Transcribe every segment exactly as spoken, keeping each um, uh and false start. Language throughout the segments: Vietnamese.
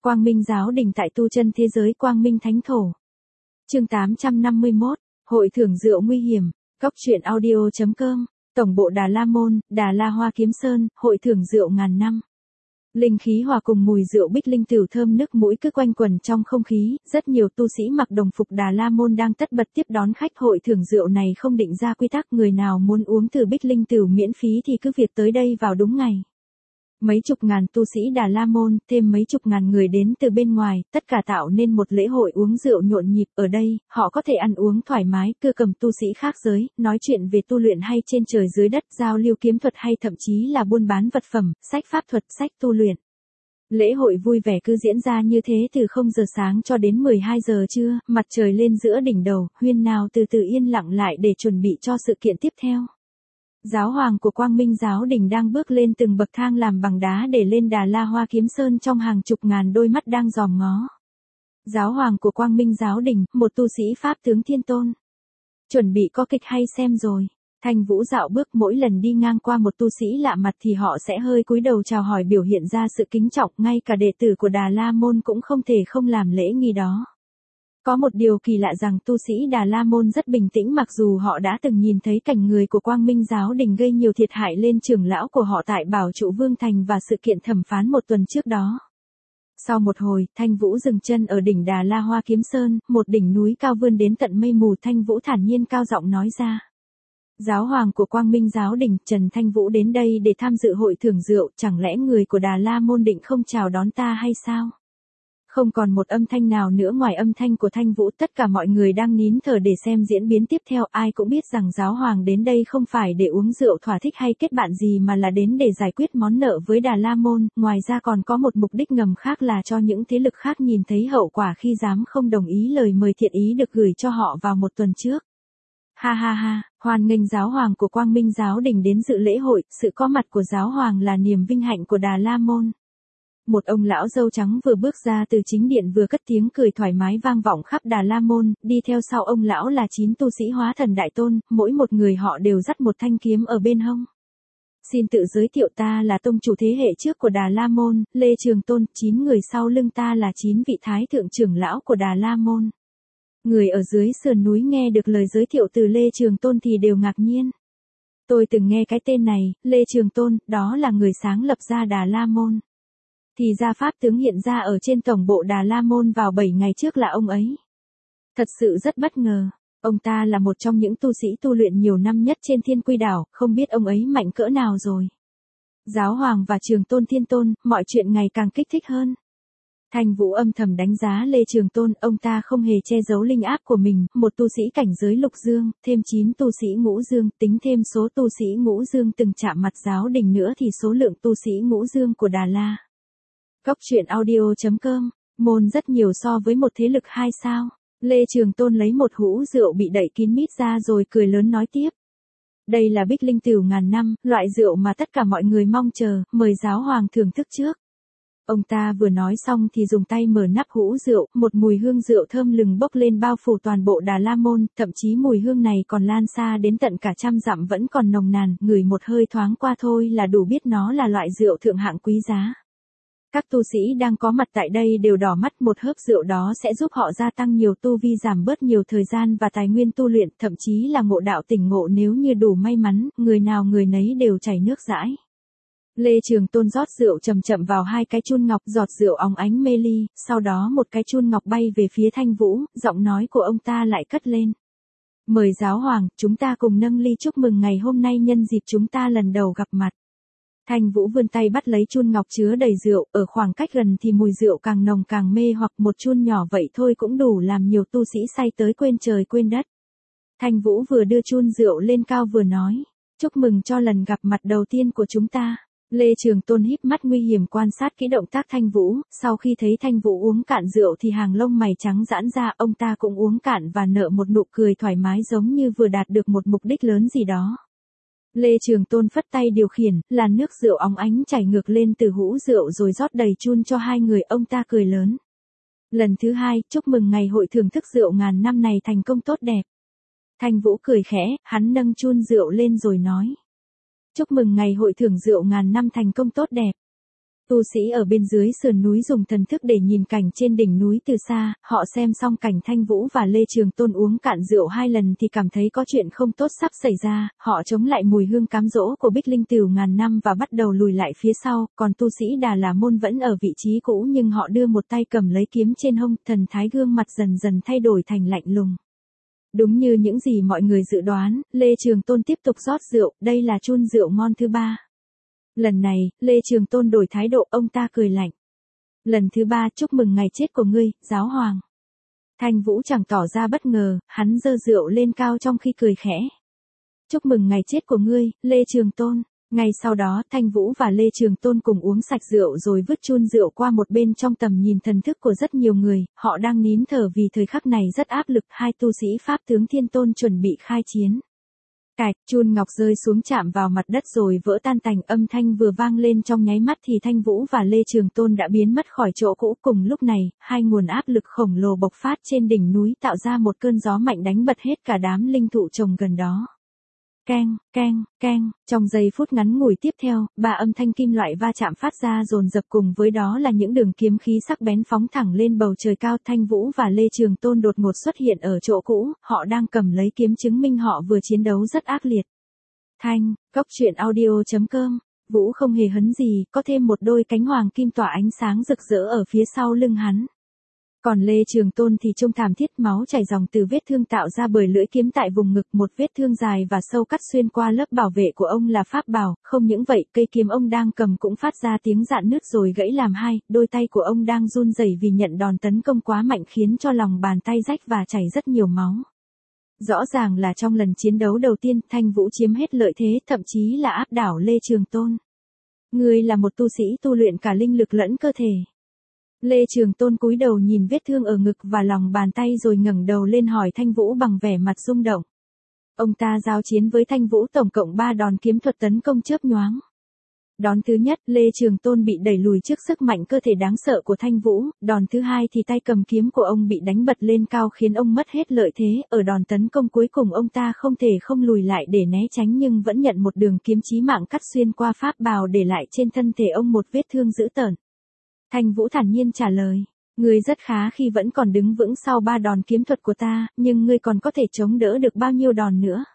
Quang Minh Giáo Đình tại tu chân thế giới Quang Minh Thánh Thổ. Chương tám trăm năm mươi mốt, Hội thưởng rượu nguy hiểm, Cóc truyện audio chấm com, Tổng bộ Đà La Môn, Đà La Hoa Kiếm Sơn, Hội thưởng rượu ngàn năm. Linh khí hòa cùng mùi rượu bích linh tửu thơm nức mũi cứ quanh quẩn trong không khí, rất nhiều tu sĩ mặc đồng phục Đà La Môn đang tất bật tiếp đón khách. Hội thưởng rượu này không định ra quy tắc, người nào muốn uống từ bích linh tửu miễn phí thì cứ việc tới đây vào đúng ngày. Mấy chục ngàn tu sĩ Đà La Môn, thêm mấy chục ngàn người đến từ bên ngoài, tất cả tạo nên một lễ hội uống rượu nhộn nhịp. Ở đây, họ có thể ăn uống thoải mái, cưa cầm tu sĩ khác giới, nói chuyện về tu luyện hay trên trời dưới đất, giao lưu kiếm thuật hay thậm chí là buôn bán vật phẩm, sách pháp thuật, sách tu luyện. Lễ hội vui vẻ cứ diễn ra như thế từ không giờ sáng cho đến mười hai giờ trưa, mặt trời lên giữa đỉnh đầu, huyên náo từ từ yên lặng lại để chuẩn bị cho sự kiện tiếp theo. Giáo hoàng của Quang Minh Giáo Đình đang bước lên từng bậc thang làm bằng đá để lên Đà La Hoa Kiếm Sơn trong hàng chục ngàn đôi mắt đang dòm ngó. Giáo hoàng của Quang Minh Giáo Đình, một tu sĩ Pháp tướng Thiên Tôn. Chuẩn bị có kịch hay xem rồi. Thanh Vũ dạo bước, mỗi lần đi ngang qua một tu sĩ lạ mặt thì họ sẽ hơi cúi đầu chào hỏi, biểu hiện ra sự kính trọng, ngay cả đệ tử của Đà La Môn cũng không thể không làm lễ nghi đó. Có một điều kỳ lạ rằng tu sĩ Đà La Môn rất bình tĩnh, mặc dù họ đã từng nhìn thấy cảnh người của Quang Minh Giáo Đình gây nhiều thiệt hại lên trưởng lão của họ tại Bảo Trụ Vương Thành và sự kiện thẩm phán một tuần trước đó. Sau một hồi, Thanh Vũ dừng chân ở đỉnh Đà La Hoa Kiếm Sơn, một đỉnh núi cao vươn đến tận mây mù. Thanh Vũ thản nhiên cao giọng nói ra. Giáo hoàng của Quang Minh Giáo Đình, Trần Thanh Vũ đến đây để tham dự hội thưởng rượu, chẳng lẽ người của Đà La Môn định không chào đón ta hay sao? Không còn một âm thanh nào nữa ngoài âm thanh của Thanh Vũ, tất cả mọi người đang nín thở để xem diễn biến tiếp theo. Ai cũng biết rằng giáo hoàng đến đây không phải để uống rượu thỏa thích hay kết bạn gì mà là đến để giải quyết món nợ với Đà La Môn, ngoài ra còn có một mục đích ngầm khác là cho những thế lực khác nhìn thấy hậu quả khi dám không đồng ý lời mời thiện ý được gửi cho họ vào một tuần trước. Ha ha ha, hoan nghênh giáo hoàng của Quang Minh Giáo Đình đến dự lễ hội, sự có mặt của giáo hoàng là niềm vinh hạnh của Đà La Môn. Một ông lão râu trắng vừa bước ra từ chính điện vừa cất tiếng cười thoải mái vang vọng khắp Đà La Môn, đi theo sau ông lão là chín tu sĩ hóa thần đại tôn, mỗi một người họ đều dắt một thanh kiếm ở bên hông. Xin tự giới thiệu, ta là tông chủ thế hệ trước của Đà La Môn, Lê Trường Tôn, chín người sau lưng ta là chín vị thái thượng trưởng lão của Đà La Môn. Người ở dưới sườn núi nghe được lời giới thiệu từ Lê Trường Tôn thì đều ngạc nhiên. Tôi từng nghe cái tên này, Lê Trường Tôn, đó là người sáng lập ra Đà La Môn. Thì ra pháp tướng hiện ra ở trên tổng bộ Đà La Môn vào bảy ngày trước là ông ấy. Thật sự rất bất ngờ, ông ta là một trong những tu sĩ tu luyện nhiều năm nhất trên Thiên Quy Đảo, không biết ông ấy mạnh cỡ nào rồi. Giáo hoàng và Trường Tôn Thiên Tôn, mọi chuyện ngày càng kích thích hơn. Thanh Vũ âm thầm đánh giá Lê Trường Tôn, ông ta không hề che giấu linh áp của mình, một tu sĩ cảnh giới lục dương, thêm chín tu sĩ ngũ dương, tính thêm số tu sĩ ngũ dương từng chạm mặt giáo đình nữa thì số lượng tu sĩ ngũ dương của Đà La. Cóc truyện audio chấm com, môn rất nhiều so với một thế lực hai sao. Lê Trường Tôn lấy một hũ rượu bị đậy kín mít ra rồi cười lớn nói tiếp. Đây là bích linh tửu ngàn năm, loại rượu mà tất cả mọi người mong chờ, mời giáo hoàng thưởng thức trước. Ông ta vừa nói xong thì dùng tay mở nắp hũ rượu, một mùi hương rượu thơm lừng bốc lên bao phủ toàn bộ Đà La Môn, thậm chí mùi hương này còn lan xa đến tận cả trăm dặm vẫn còn nồng nàn, ngửi một hơi thoáng qua thôi là đủ biết nó là loại rượu thượng hạng quý giá. Các tu sĩ đang có mặt tại đây đều đỏ mắt, một hớp rượu đó sẽ giúp họ gia tăng nhiều tu vi, giảm bớt nhiều thời gian và tài nguyên tu luyện, thậm chí là ngộ đạo tỉnh ngộ nếu như đủ may mắn, người nào người nấy đều chảy nước dãi. Lê Trường Tôn rót rượu chậm chậm vào hai cái chun ngọc, giọt rượu óng ánh mê ly, sau đó một cái chun ngọc bay về phía Thanh Vũ, giọng nói của ông ta lại cất lên. Mời giáo hoàng, chúng ta cùng nâng ly chúc mừng ngày hôm nay nhân dịp chúng ta lần đầu gặp mặt. Thanh Vũ vươn tay bắt lấy chun ngọc chứa đầy rượu, ở khoảng cách gần thì mùi rượu càng nồng càng mê, hoặc một chun nhỏ vậy thôi cũng đủ làm nhiều tu sĩ say tới quên trời quên đất. Thanh Vũ vừa đưa chun rượu lên cao vừa nói, chúc mừng cho lần gặp mặt đầu tiên của chúng ta. Lê Trường Tôn híp mắt nguy hiểm quan sát kỹ động tác Thanh Vũ, sau khi thấy Thanh Vũ uống cạn rượu thì hàng lông mày trắng giãn ra, ông ta cũng uống cạn và nở một nụ cười thoải mái giống như vừa đạt được một mục đích lớn gì đó. Lê Trường Tôn phất tay điều khiển, làn nước rượu óng ánh chảy ngược lên từ hũ rượu rồi rót đầy chun cho hai người, ông ta cười lớn. Lần thứ hai, chúc mừng ngày hội thưởng thức rượu ngàn năm này thành công tốt đẹp. Thanh Vũ cười khẽ, hắn nâng chun rượu lên rồi nói. Chúc mừng ngày hội thưởng rượu ngàn năm thành công tốt đẹp. Tu sĩ ở bên dưới sườn núi dùng thần thức để nhìn cảnh trên đỉnh núi từ xa, họ xem xong cảnh Thanh Vũ và Lê Trường Tôn uống cạn rượu hai lần thì cảm thấy có chuyện không tốt sắp xảy ra, họ chống lại mùi hương cám dỗ của Bích Linh Tửu ngàn năm và bắt đầu lùi lại phía sau, còn tu sĩ Đà La Môn vẫn ở vị trí cũ nhưng họ đưa một tay cầm lấy kiếm trên hông, thần thái gương mặt dần dần thay đổi thành lạnh lùng. Đúng như những gì mọi người dự đoán, Lê Trường Tôn tiếp tục rót rượu, đây là chun rượu ngon thứ ba. Lần này, Lê Trường Tôn đổi thái độ, ông ta cười lạnh. Lần thứ ba, chúc mừng ngày chết của ngươi, giáo hoàng. Thanh Vũ chẳng tỏ ra bất ngờ, hắn giơ rượu lên cao trong khi cười khẽ. Chúc mừng ngày chết của ngươi, Lê Trường Tôn. Ngay sau đó, Thanh Vũ và Lê Trường Tôn cùng uống sạch rượu rồi vứt chun rượu qua một bên trong tầm nhìn thần thức của rất nhiều người, họ đang nín thở vì thời khắc này rất áp lực, hai tu sĩ Pháp tướng Thiên Tôn chuẩn bị khai chiến. Cạch, chun ngọc rơi xuống chạm vào mặt đất rồi vỡ tan tành, âm thanh vừa vang lên trong nháy mắt thì Thanh Vũ và Lê Trường Tôn đã biến mất khỏi chỗ cũ. Cùng lúc này, hai nguồn áp lực khổng lồ bộc phát trên đỉnh núi tạo ra một cơn gió mạnh đánh bật hết cả đám linh thụ trồng gần đó. Keng, keng, keng, trong giây phút ngắn ngủi tiếp theo, ba âm thanh kim loại va chạm phát ra dồn dập, cùng với đó là những đường kiếm khí sắc bén phóng thẳng lên bầu trời cao. Thanh Vũ và Lê Trường Tôn đột ngột xuất hiện ở chỗ cũ, họ đang cầm lấy kiếm chứng minh họ vừa chiến đấu rất ác liệt. Thanh, góc truyện audio chấm com, Vũ không hề hấn gì, có thêm một đôi cánh hoàng kim tỏa ánh sáng rực rỡ ở phía sau lưng hắn. Còn Lê Trường Tôn thì trông thảm thiết, máu chảy ròng từ vết thương tạo ra bởi lưỡi kiếm tại vùng ngực, một vết thương dài và sâu cắt xuyên qua lớp bảo vệ của ông là pháp bảo, không những vậy, cây kiếm ông đang cầm cũng phát ra tiếng rạn nứt rồi gãy làm hai, đôi tay của ông đang run rẩy vì nhận đòn tấn công quá mạnh khiến cho lòng bàn tay rách và chảy rất nhiều máu. Rõ ràng là trong lần chiến đấu đầu tiên, Thanh Vũ chiếm hết lợi thế, thậm chí là áp đảo Lê Trường Tôn. Ngươi là một tu sĩ tu luyện cả linh lực lẫn cơ thể. Lê Trường Tôn cúi đầu nhìn vết thương ở ngực và lòng bàn tay rồi ngẩng đầu lên hỏi Thanh Vũ bằng vẻ mặt rung động. Ông ta giao chiến với Thanh Vũ tổng cộng ba đòn kiếm thuật tấn công chớp nhoáng. Đòn thứ nhất, Lê Trường Tôn bị đẩy lùi trước sức mạnh cơ thể đáng sợ của Thanh Vũ, đòn thứ hai thì tay cầm kiếm của ông bị đánh bật lên cao khiến ông mất hết lợi thế, ở đòn tấn công cuối cùng ông ta không thể không lùi lại để né tránh nhưng vẫn nhận một đường kiếm chí mạng cắt xuyên qua pháp bào để lại trên thân thể ông một vết thương dữ tợn. Thanh Vũ thản nhiên trả lời, ngươi rất khá khi vẫn còn đứng vững sau ba đòn kiếm thuật của ta, nhưng ngươi còn có thể chống đỡ được bao nhiêu đòn nữa?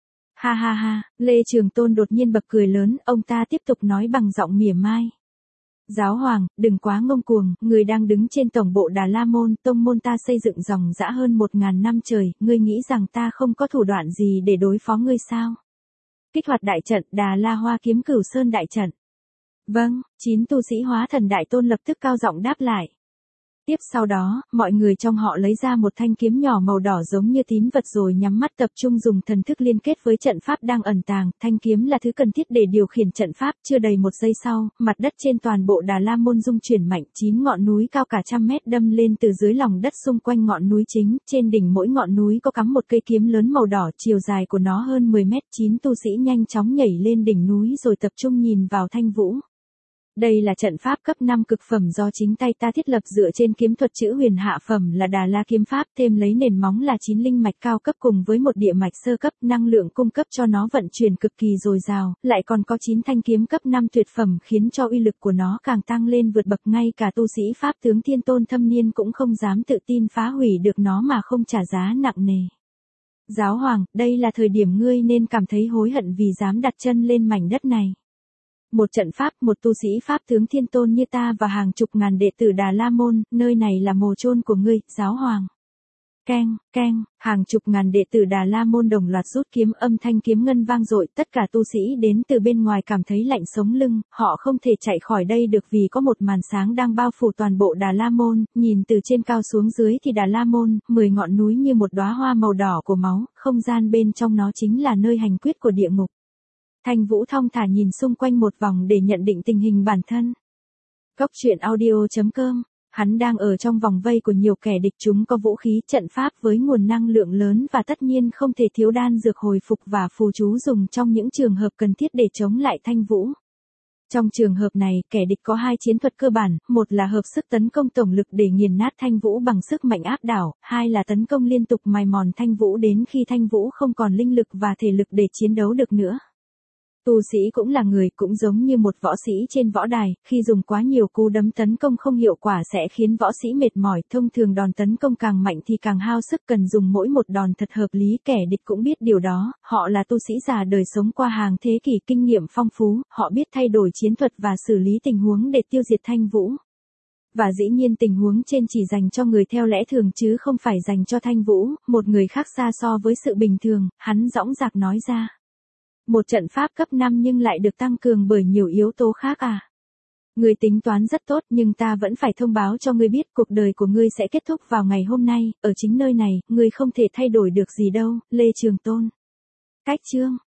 Ha ha ha, Lê Trường Tôn đột nhiên bật cười lớn, ông ta tiếp tục nói bằng giọng mỉa mai. Giáo hoàng, đừng quá ngông cuồng, ngươi đang đứng trên tổng bộ Đà La Môn, tông môn ta xây dựng dòng dã hơn một ngàn năm trời, ngươi nghĩ rằng ta không có thủ đoạn gì để đối phó ngươi sao? Kích hoạt đại trận, Đà La Hoa Kiếm Cửu Sơn đại trận. Vâng, chín tu sĩ hóa thần đại tôn lập tức cao giọng đáp lại. Tiếp sau đó, mọi người trong họ lấy ra một thanh kiếm nhỏ màu đỏ giống như tín vật rồi nhắm mắt tập trung dùng thần thức liên kết với trận pháp đang ẩn tàng. Thanh kiếm là thứ cần thiết để điều khiển trận pháp. Chưa đầy một giây sau, mặt đất trên toàn bộ Đà La Môn rung chuyển mạnh, chín ngọn núi cao cả trăm mét đâm lên từ dưới lòng đất xung quanh ngọn núi chính. Trên đỉnh mỗi ngọn núi có cắm một cây kiếm lớn màu đỏ, chiều dài của nó hơn mười mét. Chín tu sĩ nhanh chóng nhảy lên đỉnh núi rồi tập trung nhìn vào Thanh Vũ. Đây là trận pháp cấp năm cực phẩm do chính tay ta thiết lập dựa trên kiếm thuật chữ huyền hạ phẩm là Đà La kiếm pháp, thêm lấy nền móng là chín linh mạch cao cấp cùng với một địa mạch sơ cấp, năng lượng cung cấp cho nó vận chuyển cực kỳ dồi dào, lại còn có chín thanh kiếm cấp năm tuyệt phẩm khiến cho uy lực của nó càng tăng lên vượt bậc, ngay cả tu sĩ Pháp tướng Thiên Tôn thâm niên cũng không dám tự tin phá hủy được nó mà không trả giá nặng nề. Giáo hoàng, đây là thời điểm ngươi nên cảm thấy hối hận vì dám đặt chân lên mảnh đất này. Một trận pháp, một tu sĩ Pháp tướng Thiên Tôn như ta và hàng chục ngàn đệ tử Đà La Môn, nơi này là mồ chôn của ngươi, giáo hoàng. Keng, keng, hàng chục ngàn đệ tử Đà La Môn đồng loạt rút kiếm, âm thanh kiếm ngân vang dội, tất cả tu sĩ đến từ bên ngoài cảm thấy lạnh sống lưng, họ không thể chạy khỏi đây được vì có một màn sáng đang bao phủ toàn bộ Đà La Môn, nhìn từ trên cao xuống dưới thì Đà La Môn, mười ngọn núi như một đóa hoa màu đỏ của máu, không gian bên trong nó chính là nơi hành quyết của địa ngục. Thanh Vũ thong thả nhìn xung quanh một vòng để nhận định tình hình bản thân. Góc truyện audio chấm com, hắn đang ở trong vòng vây của nhiều kẻ địch, chúng có vũ khí, trận pháp với nguồn năng lượng lớn và tất nhiên không thể thiếu đan dược hồi phục và phù chú dùng trong những trường hợp cần thiết để chống lại Thanh Vũ. Trong trường hợp này, kẻ địch có hai chiến thuật cơ bản, một là hợp sức tấn công tổng lực để nghiền nát Thanh Vũ bằng sức mạnh áp đảo, hai là tấn công liên tục mài mòn Thanh Vũ đến khi Thanh Vũ không còn linh lực và thể lực để chiến đấu được nữa. Tu sĩ cũng là người, cũng giống như một võ sĩ trên võ đài, khi dùng quá nhiều cú đấm tấn công không hiệu quả sẽ khiến võ sĩ mệt mỏi, thông thường đòn tấn công càng mạnh thì càng hao sức, cần dùng mỗi một đòn thật hợp lý, kẻ địch cũng biết điều đó, họ là tu sĩ già đời sống qua hàng thế kỷ, kinh nghiệm phong phú, họ biết thay đổi chiến thuật và xử lý tình huống để tiêu diệt Thanh Vũ. Và dĩ nhiên tình huống trên chỉ dành cho người theo lẽ thường chứ không phải dành cho Thanh Vũ, một người khác xa so với sự bình thường, hắn dõng dạc nói ra. Một trận pháp cấp năm nhưng lại được tăng cường bởi nhiều yếu tố khác à? Ngươi tính toán rất tốt nhưng ta vẫn phải thông báo cho ngươi biết cuộc đời của ngươi sẽ kết thúc vào ngày hôm nay, ở chính nơi này, ngươi không thể thay đổi được gì đâu, Lê Trường Tôn. Cách chương